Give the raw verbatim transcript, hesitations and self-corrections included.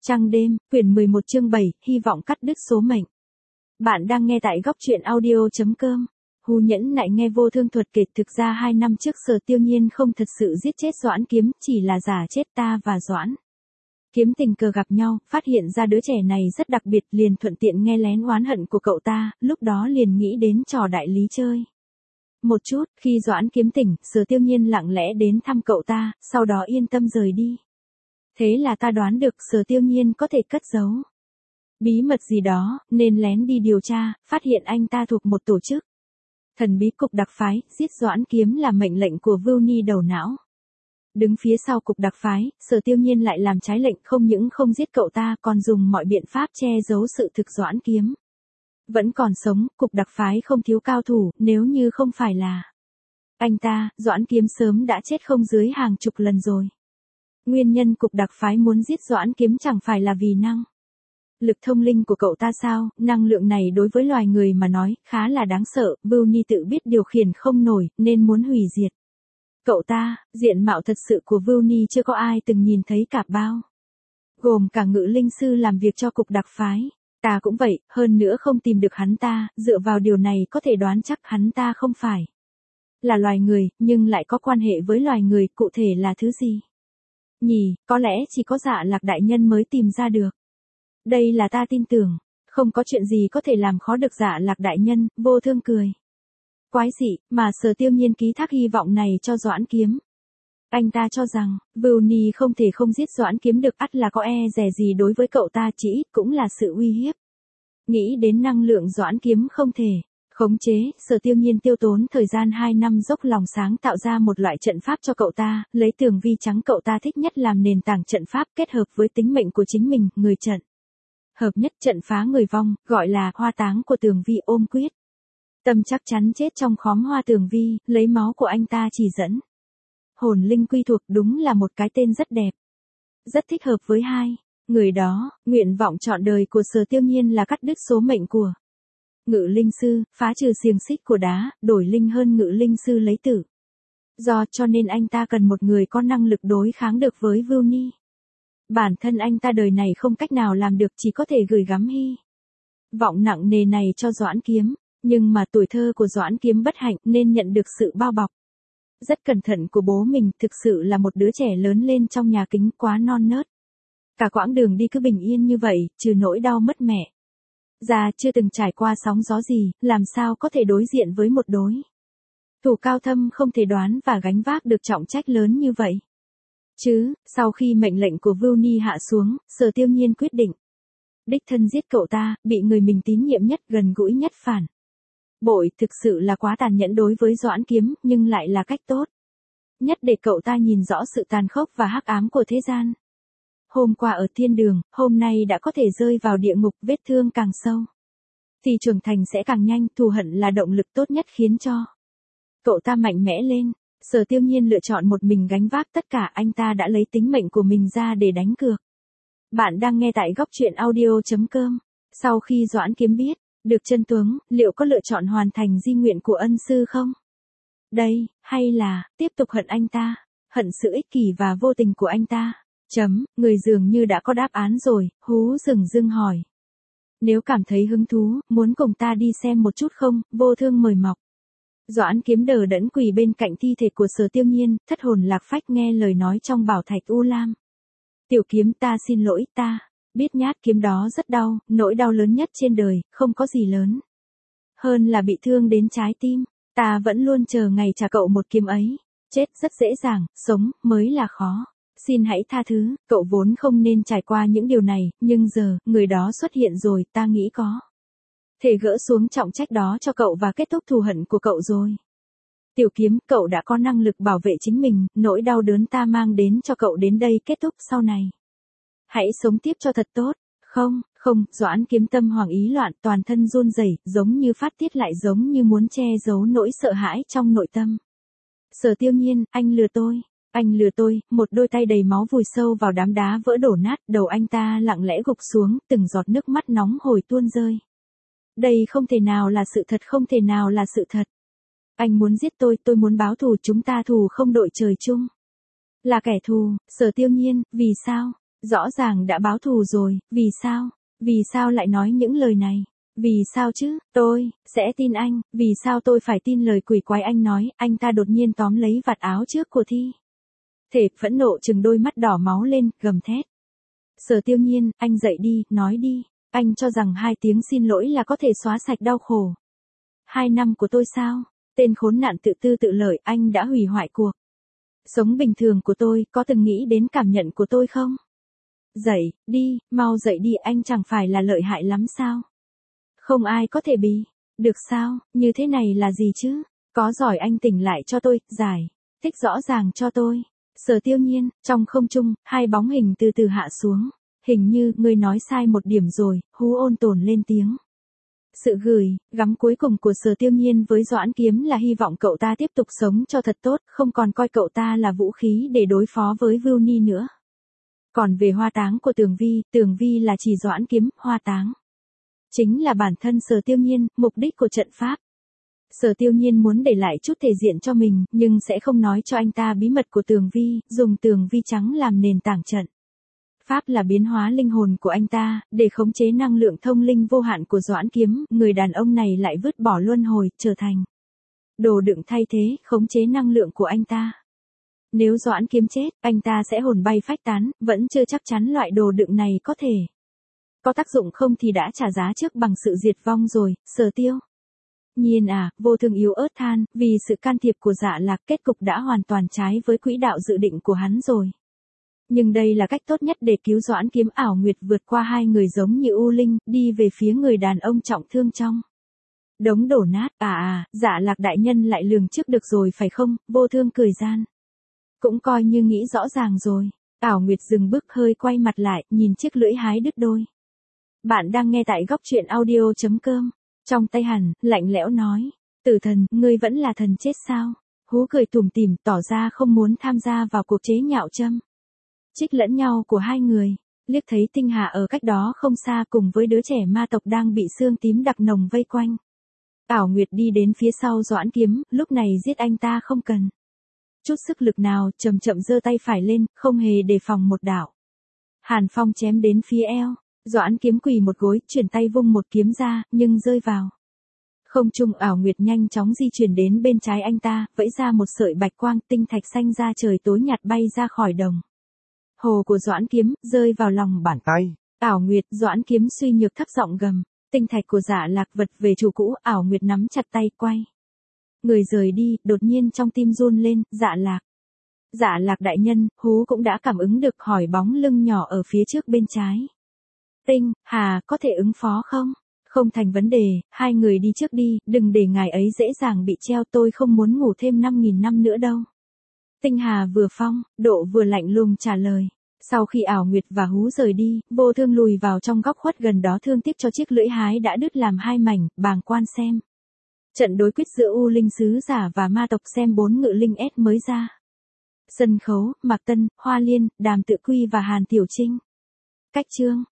Trăng đêm, quyển mười một chương bảy, hy vọng cắt đứt số mệnh. Bạn đang nghe tại góc truyện audio.com. Hù Nhẫn nại nghe Vô Thương thuật kể thực ra hai năm trước Sở Tiêu Nhiên không thật sự giết chết Doãn Kiếm, chỉ là giả chết ta và Doãn Kiếm tình cờ gặp nhau, phát hiện ra đứa trẻ này rất đặc biệt, liền thuận tiện nghe lén oán hận của cậu ta, lúc đó liền nghĩ đến trò đại lý chơi. Một chút, khi Doãn Kiếm tỉnh, Sở Tiêu Nhiên lặng lẽ đến thăm cậu ta, sau đó yên tâm rời đi. Thế là ta đoán được Sở Tiêu Nhiên có thể cất giấu bí mật gì đó, nên lén đi điều tra, phát hiện anh ta thuộc một tổ chức thần bí cục đặc phái, giết Doãn Kiếm là mệnh lệnh của Vưu Ni đầu não. Đứng phía sau cục đặc phái, Sở Tiêu Nhiên lại làm trái lệnh, không những không giết cậu ta còn dùng mọi biện pháp che giấu sự thực Doãn Kiếm vẫn còn sống. Cục đặc phái không thiếu cao thủ, nếu như không phải là anh ta, Doãn Kiếm sớm đã chết không dưới hàng chục lần rồi. Nguyên nhân cục đặc phái muốn giết Doãn Kiếm chẳng phải là vì năng lực thông linh của cậu ta sao? Năng lượng này đối với loài người mà nói, khá là đáng sợ, Vưu Ni tự biết điều khiển không nổi, nên muốn hủy diệt cậu ta. Diện mạo thật sự của Vưu Ni chưa có ai từng nhìn thấy cả, bao gồm cả ngự linh sư làm việc cho cục đặc phái. Ta cũng vậy, hơn nữa không tìm được hắn ta, dựa vào điều này có thể đoán chắc hắn ta không phải là loài người, nhưng lại có quan hệ với loài người, cụ thể là thứ gì nhỉ? Có lẽ chỉ có Dạ Lạc đại nhân mới tìm ra được. Đây là ta tin tưởng, không có chuyện gì có thể làm khó được Dạ Lạc đại nhân. Vô Thương cười quái dị, mà Sở Tiêu Nhiên ký thác hy vọng này cho Doãn Kiếm. Anh ta cho rằng, Vưu Ni không thể không giết Doãn Kiếm được, ắt là có e dè gì đối với cậu ta, chỉ ít cũng là sự uy hiếp. Nghĩ đến năng lượng Doãn Kiếm không thể khống chế, Sở Tiêu Nhiên tiêu tốn thời gian hai năm dốc lòng sáng tạo ra một loại trận pháp cho cậu ta, lấy tường vi trắng cậu ta thích nhất làm nền tảng trận pháp, kết hợp với tính mệnh của chính mình, người trận hợp nhất, trận phá người vong, gọi là hoa táng của tường vi ôm quyết. Tâm chắc chắn chết trong khóm hoa tường vi, lấy máu của anh ta chỉ dẫn hồn linh quy thuộc, đúng là một cái tên rất đẹp, rất thích hợp với hai người đó. Nguyện vọng trọn đời của Sở Tiêu Nhiên là cắt đứt số mệnh của ngự linh sư, phá trừ xiềng xích của đá, đổi linh hơn ngự linh sư lấy tử do, cho nên anh ta cần một người có năng lực đối kháng được với Vưu Ni. Bản thân anh ta đời này không cách nào làm được, chỉ có thể gửi gắm hy vọng nặng nề này cho Doãn Kiếm. Nhưng mà tuổi thơ của Doãn Kiếm bất hạnh nên nhận được sự bao bọc rất cẩn thận của bố mình, thực sự là một đứa trẻ lớn lên trong nhà kính, quá non nớt. Cả quãng đường đi cứ bình yên như vậy, trừ nỗi đau mất mẹ già, chưa từng trải qua sóng gió gì, làm sao có thể đối diện với một đối thủ cao thâm không thể đoán và gánh vác được trọng trách lớn như vậy chứ. Sau khi mệnh lệnh của Vưu Ni hạ xuống, Sở Tiêu Nhiên quyết định đích thân giết cậu ta, bị người mình tín nhiệm nhất, gần gũi nhất phản bội, thực sự là quá tàn nhẫn đối với Doãn Kiếm, nhưng lại là cách tốt nhất để cậu ta nhìn rõ sự tàn khốc và hắc ám của thế gian. Hôm qua ở thiên đường, hôm nay đã có thể rơi vào địa ngục, vết thương càng sâu thì trưởng thành sẽ càng nhanh, thù hận là động lực tốt nhất khiến cho cậu ta mạnh mẽ lên. Sở Tiêu Nhiên lựa chọn một mình gánh vác tất cả, anh ta đã lấy tính mệnh của mình ra để đánh cược. Bạn đang nghe tại góc truyện audio.com. Sau khi Doãn Kiếm biết được chân tướng, liệu có lựa chọn hoàn thành di nguyện của ân sư không? Đây, hay là tiếp tục hận anh ta, hận sự ích kỷ và vô tình của anh ta? Chấm, người dường như đã có đáp án rồi, Hú dừng dưng hỏi. Nếu cảm thấy hứng thú, muốn cùng ta đi xem một chút không? Vô Thương mời mọc. Doãn Kiếm đờ đẫn quỳ bên cạnh thi thể của Sở Tiêu Nhiên, thất hồn lạc phách nghe lời nói trong bảo thạch u lam. Tiểu Kiếm, ta xin lỗi, ta biết nhát kiếm đó rất đau, nỗi đau lớn nhất trên đời, không có gì lớn hơn là bị thương đến trái tim. Ta vẫn luôn chờ ngày trả cậu một kiếm ấy. Chết rất dễ dàng, sống mới là khó. Xin hãy tha thứ, cậu vốn không nên trải qua những điều này, nhưng giờ, người đó xuất hiện rồi, ta nghĩ có thể gỡ xuống trọng trách đó cho cậu và kết thúc thù hận của cậu rồi. Tiểu Kiếm, cậu đã có năng lực bảo vệ chính mình, nỗi đau đớn ta mang đến cho cậu đến đây kết thúc, sau này hãy sống tiếp cho thật tốt. Không, không, Doãn Kiếm tâm hoàng ý loạn, toàn thân run rẩy, giống như phát tiết lại giống như muốn che giấu nỗi sợ hãi trong nội tâm. Sở Tiêu Nhiên, anh lừa tôi, anh lừa tôi. Một đôi tay đầy máu vùi sâu vào đám đá vỡ đổ nát, đầu anh ta lặng lẽ gục xuống, từng giọt nước mắt nóng hổi tuôn rơi. Đây không thể nào là sự thật, không thể nào là sự thật. Anh muốn giết tôi, tôi muốn báo thù, chúng ta thù không đội trời chung. Là kẻ thù. Sở Tiêu Nhiên, vì sao? Rõ ràng đã báo thù rồi, vì sao? Vì sao lại nói những lời này? Vì sao chứ, tôi, sẽ tin anh, vì sao tôi phải tin lời quỷ quái anh nói, anh ta đột nhiên tóm lấy vạt áo trước của Thi. Thể phẫn nộ trừng đôi mắt đỏ máu lên, gầm thét. Sở Tiêu Nhiên, anh dậy đi, nói đi, anh cho rằng hai tiếng xin lỗi là có thể xóa sạch đau khổ. Hai năm của tôi sao? Tên khốn nạn tự tư tự lợi, anh đã hủy hoại cuộc sống bình thường của tôi, có từng nghĩ đến cảm nhận của tôi không? Dậy, đi, mau dậy đi, anh chẳng phải là lợi hại lắm sao? Không ai có thể bị. Được sao, như thế này là gì chứ? Có giỏi anh tỉnh lại cho tôi, giải thích rõ ràng cho tôi. Sở Tiêu Nhiên, trong không trung, hai bóng hình từ từ hạ xuống. Hình như, ngươi nói sai một điểm rồi, Hú ôn tồn lên tiếng. Sự gửi, gắm cuối cùng của Sở Tiêu Nhiên với Doãn Kiếm là hy vọng cậu ta tiếp tục sống cho thật tốt, không còn coi cậu ta là vũ khí để đối phó với Vưu Ni nữa. Còn về hoa táng của Tường Vi, Tường Vi là chỉ Doãn Kiếm, hoa táng chính là bản thân Sở Tiêu Nhiên, mục đích của trận pháp. Sở Tiêu Nhiên muốn để lại chút thể diện cho mình, nhưng sẽ không nói cho anh ta bí mật của Tường Vi, dùng Tường Vi trắng làm nền tảng trận. Pháp là biến hóa linh hồn của anh ta, để khống chế năng lượng thông linh vô hạn của Doãn Kiếm, người đàn ông này lại vứt bỏ luân hồi, trở thành đồ đựng thay thế, khống chế năng lượng của anh ta. Nếu Doãn Kiếm chết, anh ta sẽ hồn bay phách tán, vẫn chưa chắc chắn loại đồ đựng này có thể có tác dụng không thì đã trả giá trước bằng sự diệt vong rồi. Sở Tiêu Nhiên à, Vô Thương yếu ớt than, vì sự can thiệp của Dạ Lạc, kết cục đã hoàn toàn trái với quỹ đạo dự định của hắn rồi. Nhưng đây là cách tốt nhất để cứu Doãn Kiếm. Ảo Nguyệt vượt qua hai người giống như U Linh, đi về phía người đàn ông trọng thương trong đống đổ nát. À à, Dạ Lạc đại nhân lại lường trước được rồi phải không? Vô Thương cười gian. Cũng coi như nghĩ rõ ràng rồi. Ảo Nguyệt dừng bước, hơi quay mặt lại, nhìn chiếc lưỡi hái đứt đôi. Bạn đang nghe tại góc truyện audio chấm com. Trong tay hắn, lạnh lẽo nói. Tử thần, ngươi vẫn là thần chết sao? Hú cười tủm tỉm, tỏ ra không muốn tham gia vào cuộc chế nhạo châm trích lẫn nhau của hai người. Liếc thấy Tinh Hà ở cách đó không xa cùng với đứa trẻ ma tộc đang bị xương tím đặc nồng vây quanh. Ảo Nguyệt đi đến phía sau Doãn Kiếm, lúc này giết anh ta không cần chút sức lực nào, chậm chậm giơ tay phải lên, không hề đề phòng một đạo hàn phong chém đến phía eo. Doãn Kiếm quỳ một gối, chuyển tay vung một kiếm ra, nhưng rơi vào không trung. Ảo Nguyệt nhanh chóng di chuyển đến bên trái anh ta, vẫy ra một sợi bạch quang, tinh thạch xanh ra trời tối nhạt bay ra khỏi đồng hồ của Doãn Kiếm, rơi vào lòng bàn tay. Ảo Nguyệt, Doãn Kiếm suy nhược thấp giọng gầm. Tinh thạch của Dạ Lạc vật về chủ cũ. Ảo Nguyệt nắm chặt tay, quay người rời đi. Đột nhiên trong tim run lên. Dạ Lạc, Dạ Lạc đại nhân. Hú cũng đã cảm ứng được, hỏi bóng lưng nhỏ ở phía trước bên trái. Tinh Hà, có thể ứng phó không? Không thành vấn đề, hai người đi trước đi, đừng để ngài ấy dễ dàng bị treo, tôi không muốn ngủ thêm năm nghìn năm nữa đâu. Tinh Hà vừa phong, độ vừa lạnh lùng trả lời. Sau khi Ảo Nguyệt và Hú rời đi, Vô Thương lùi vào trong góc khuất gần đó, thương tiếc cho chiếc lưỡi hái đã đứt làm hai mảnh, bàng quan xem trận đối quyết giữa U Linh sứ giả và ma tộc, xem bốn ngự linh S mới ra. Sân khấu, Mạc Tân, Hoa Liên, Đàm Tự Quy và Hàn Tiểu Trinh. Cách chương